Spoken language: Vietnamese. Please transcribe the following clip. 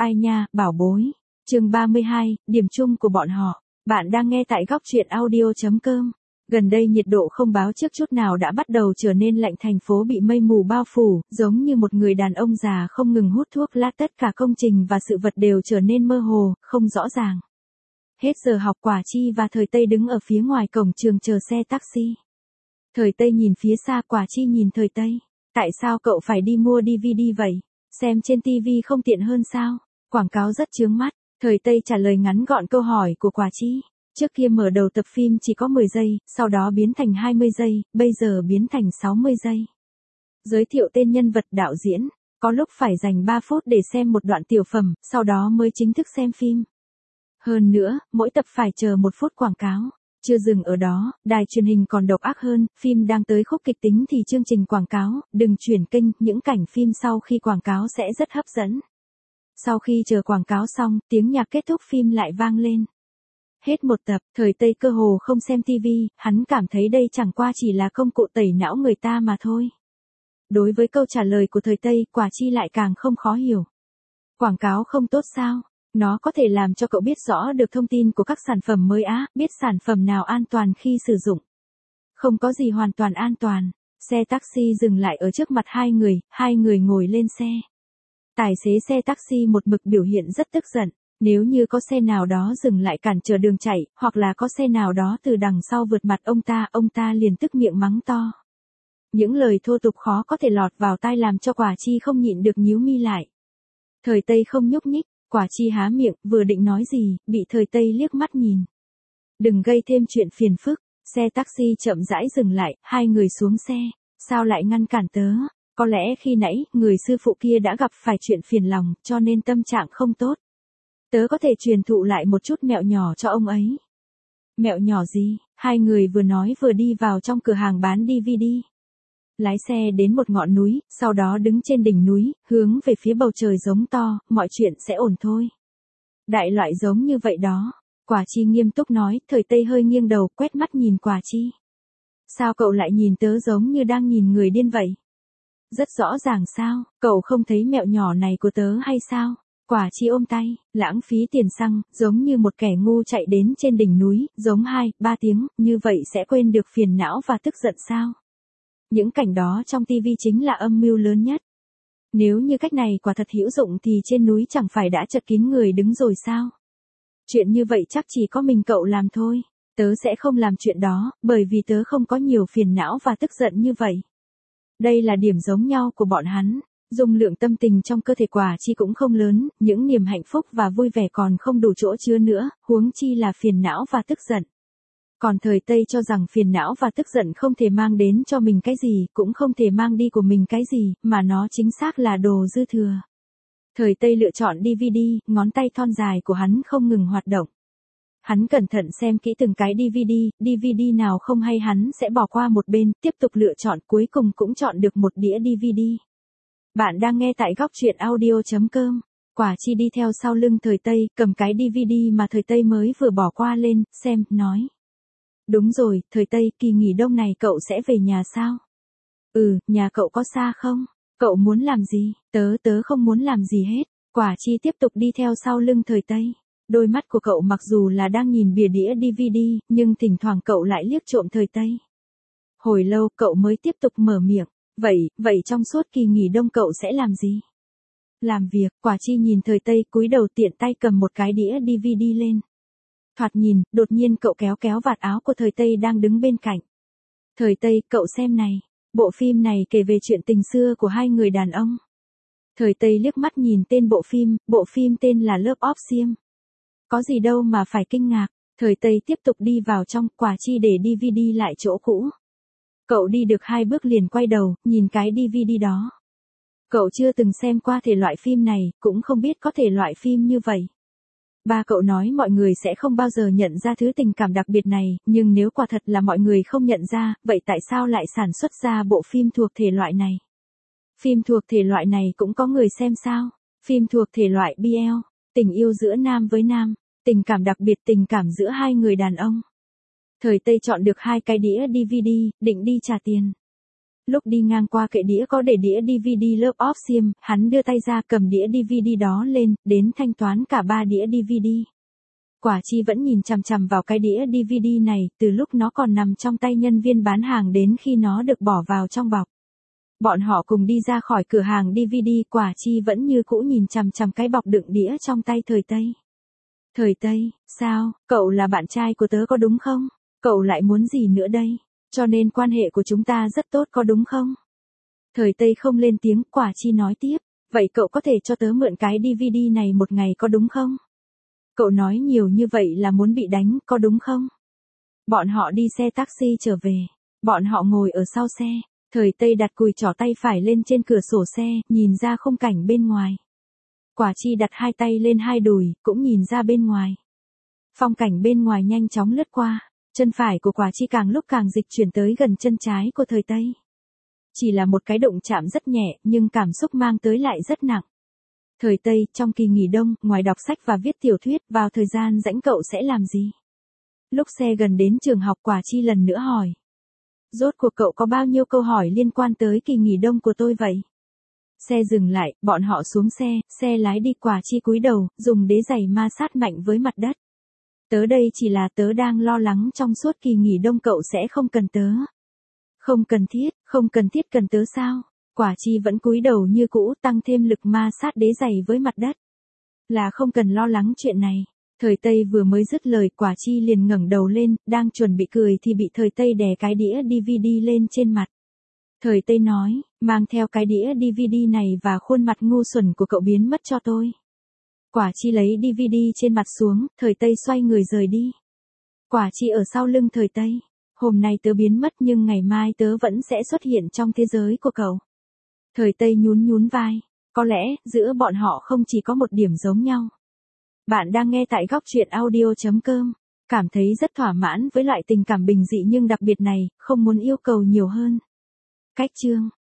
Ai nha, bảo bối. Chương 32, điểm chung của bọn họ. Bạn đang nghe tại góc truyện audio.com. Gần đây nhiệt độ không báo trước chút nào đã bắt đầu trở nên lạnh, thành phố bị mây mù bao phủ, giống như một người đàn ông già không ngừng hút thuốc lá, tất cả công trình và sự vật đều trở nên mơ hồ, không rõ ràng. Hết giờ học, Quả Chi và Thời Tây đứng ở phía ngoài cổng trường chờ xe taxi. Thời Tây nhìn phía xa, Quả Chi nhìn Thời Tây. Tại sao cậu phải đi mua DVD vậy? Xem trên TV không tiện hơn sao? Quảng cáo rất chướng mắt. Thời Tây trả lời ngắn gọn câu hỏi của Quả Chi. Trước kia mở đầu tập phim chỉ có 10 giây, sau đó biến thành 20 giây, bây giờ biến thành 60 giây. Giới thiệu tên nhân vật, đạo diễn. Có lúc phải dành 3 phút để xem một đoạn tiểu phẩm, sau đó mới chính thức xem phim. Hơn nữa, mỗi tập phải chờ 1 phút quảng cáo. Chưa dừng ở đó, đài truyền hình còn độc ác hơn, phim đang tới khúc kịch tính thì chương trình quảng cáo, đừng chuyển kênh, những cảnh phim sau khi quảng cáo sẽ rất hấp dẫn. Sau khi chờ quảng cáo xong, tiếng nhạc kết thúc phim lại vang lên. Hết một tập, Thời Tây cơ hồ không xem TV, hắn cảm thấy đây chẳng qua chỉ là công cụ tẩy não người ta mà thôi. Đối với câu trả lời của Thời Tây, Quả Chi lại càng không khó hiểu. Quảng cáo không tốt sao? Nó có thể làm cho cậu biết rõ được thông tin của các sản phẩm mới á, biết sản phẩm nào an toàn khi sử dụng. Không có gì hoàn toàn an toàn. Xe taxi dừng lại ở trước mặt hai người ngồi lên xe. Tài xế xe taxi một mực biểu hiện rất tức giận. Nếu như có xe nào đó dừng lại cản trở đường chạy, hoặc là có xe nào đó từ đằng sau vượt mặt ông ta liền tức miệng mắng to. Những lời thô tục khó có thể lọt vào tai làm cho Quả Chi không nhịn được nhíu mi lại. Thời Tây không nhúc nhích. Quả Chi há miệng, vừa định nói gì, bị Thời Tây liếc mắt nhìn. Đừng gây thêm chuyện phiền phức. Xe taxi chậm rãi dừng lại, hai người xuống xe. Sao lại ngăn cản tớ? Có lẽ khi nãy, người sư phụ kia đã gặp phải chuyện phiền lòng, cho nên tâm trạng không tốt. Tớ có thể truyền thụ lại một chút mẹo nhỏ cho ông ấy. Mẹo nhỏ gì? Hai người vừa nói vừa đi vào trong cửa hàng bán DVD. Lái xe đến một ngọn núi, sau đó đứng trên đỉnh núi, hướng về phía bầu trời giống to, mọi chuyện sẽ ổn thôi. Đại loại giống như vậy đó. Quả Chi nghiêm túc nói, Thời Tây hơi nghiêng đầu, quét mắt nhìn Quả Chi. Sao cậu lại nhìn tớ giống như đang nhìn người điên vậy? Rất rõ ràng sao, cậu không thấy mẹo nhỏ này của tớ hay sao? Quả Chi ôm tay, lãng phí tiền xăng, giống như một kẻ ngu chạy đến trên đỉnh núi, giống 2-3 tiếng, như vậy sẽ quên được phiền não và tức giận sao? Những cảnh đó trong TV chính là âm mưu lớn nhất. Nếu như cách này quả thật hữu dụng thì trên núi chẳng phải đã chật kín người đứng rồi sao? Chuyện như vậy chắc chỉ có mình cậu làm thôi. Tớ sẽ không làm chuyện đó, bởi vì tớ không có nhiều phiền não và tức giận như vậy. Đây là điểm giống nhau của bọn hắn. Dung lượng tâm tình trong cơ thể Quả Chi cũng không lớn, những niềm hạnh phúc và vui vẻ còn không đủ chỗ chứa nữa, huống chi là phiền não và tức giận. Còn Thời Tây cho rằng phiền não và tức giận không thể mang đến cho mình cái gì, cũng không thể mang đi của mình cái gì, mà nó chính xác là đồ dư thừa. Thời Tây lựa chọn DVD, ngón tay thon dài của hắn không ngừng hoạt động. Hắn cẩn thận xem kỹ từng cái DVD nào không hay hắn sẽ bỏ qua một bên, tiếp tục lựa chọn, cuối cùng cũng chọn được một đĩa DVD. Bạn đang nghe tại góc truyện audio.com. Quả Chi đi theo sau lưng Thời Tây, cầm cái DVD mà Thời Tây mới vừa bỏ qua lên, xem, nói. Đúng rồi, Thời Tây, kỳ nghỉ đông này cậu sẽ về nhà sao? Ừ, nhà cậu có xa không? Cậu muốn làm gì? Tớ không muốn làm gì hết. Quả Chi tiếp tục đi theo sau lưng Thời Tây. Đôi mắt của cậu mặc dù là đang nhìn bìa đĩa DVD, nhưng thỉnh thoảng cậu lại liếc trộm Thời Tây. Hồi lâu cậu mới tiếp tục mở miệng. Vậy trong suốt kỳ nghỉ đông cậu sẽ làm gì? Làm việc. Quả Chi nhìn Thời Tây cúi đầu tiện tay cầm một cái đĩa DVD lên. Thoạt nhìn, đột nhiên cậu kéo vạt áo của Thời Tây đang đứng bên cạnh. Thời Tây, cậu xem này. Bộ phim này kể về chuyện tình xưa của hai người đàn ông. Thời Tây liếc mắt nhìn tên bộ phim tên là Love of Sim. Có gì đâu mà phải kinh ngạc. Thời Tây tiếp tục đi vào trong, Quả Chi để DVD lại chỗ cũ. Cậu đi được 2 bước liền quay đầu, nhìn cái DVD đó. Cậu chưa từng xem qua thể loại phim này, cũng không biết có thể loại phim như vậy. Ba cậu nói mọi người sẽ không bao giờ nhận ra thứ tình cảm đặc biệt này, nhưng nếu quả thật là mọi người không nhận ra, vậy tại sao lại sản xuất ra bộ phim thuộc thể loại này? Phim thuộc thể loại này cũng có người xem sao? Phim thuộc thể loại BL, tình yêu giữa nam với nam, tình cảm đặc biệt, tình cảm giữa hai người đàn ông. Thời Tây chọn được 2 cái đĩa DVD, định đi trả tiền. Lúc đi ngang qua kệ đĩa có để đĩa DVD Love of Sim, hắn đưa tay ra cầm đĩa DVD đó lên, đến thanh toán cả 3 đĩa DVD. Quả chi vẫn nhìn chằm chằm vào cái đĩa DVD này, từ lúc nó còn nằm trong tay nhân viên bán hàng đến khi nó được bỏ vào trong bọc. Bọn họ cùng đi ra khỏi cửa hàng DVD, quả chi vẫn như cũ nhìn chằm chằm cái bọc đựng đĩa trong tay Thời Tây. Thời Tây, sao, cậu là bạn trai của tớ có đúng không? Cậu lại muốn gì nữa đây? Cho nên quan hệ của chúng ta rất tốt có đúng không? Thời Tây không lên tiếng, quả chi nói tiếp. Vậy cậu có thể cho tớ mượn cái DVD này một ngày có đúng không? Cậu nói nhiều như vậy là muốn bị đánh, có đúng không? Bọn họ đi xe taxi trở về. Bọn họ ngồi ở sau xe. Thời Tây đặt cùi trỏ tay phải lên trên cửa sổ xe, nhìn ra khung cảnh bên ngoài. Quả chi đặt hai tay lên hai đùi, cũng nhìn ra bên ngoài. Phong cảnh bên ngoài nhanh chóng lướt qua. Chân phải của quả chi càng lúc càng dịch chuyển tới gần chân trái của Thời Tây. Chỉ là một cái đụng chạm rất nhẹ, nhưng cảm xúc mang tới lại rất nặng. Thời Tây, trong kỳ nghỉ đông, ngoài đọc sách và viết tiểu thuyết, vào thời gian rảnh cậu sẽ làm gì? Lúc xe gần đến trường học, quả chi lần nữa hỏi. Rốt cuộc cậu có bao nhiêu câu hỏi liên quan tới kỳ nghỉ đông của tôi vậy? Xe dừng lại, bọn họ xuống xe lái đi, quả chi cúi đầu, dùng đế giày ma sát mạnh với mặt đất. Tớ đây chỉ là tớ đang lo lắng trong suốt kỳ nghỉ đông cậu sẽ không cần tớ. Không cần thiết cần tớ sao? Quả chi vẫn cúi đầu như cũ, tăng thêm lực ma sát đế giày với mặt đất. Là không cần lo lắng chuyện này. Thời Tây vừa mới dứt lời, quả chi liền ngẩng đầu lên, đang chuẩn bị cười thì bị Thời Tây đè cái đĩa DVD lên trên mặt. Thời Tây nói, mang theo cái đĩa DVD này và khuôn mặt ngu xuẩn của cậu biến mất cho tôi. Quả chi lấy DVD trên mặt xuống, Thời Tây xoay người rời đi. Quả chi ở sau lưng Thời Tây. Hôm nay tớ biến mất nhưng ngày mai tớ vẫn sẽ xuất hiện trong thế giới của cậu. Thời Tây nhún vai. Có lẽ, giữa bọn họ không chỉ có một điểm giống nhau. Bạn đang nghe tại Góc Chuyện Audio.com. Cảm thấy rất thỏa mãn với loại tình cảm bình dị nhưng đặc biệt này, không muốn yêu cầu nhiều hơn. Cách chương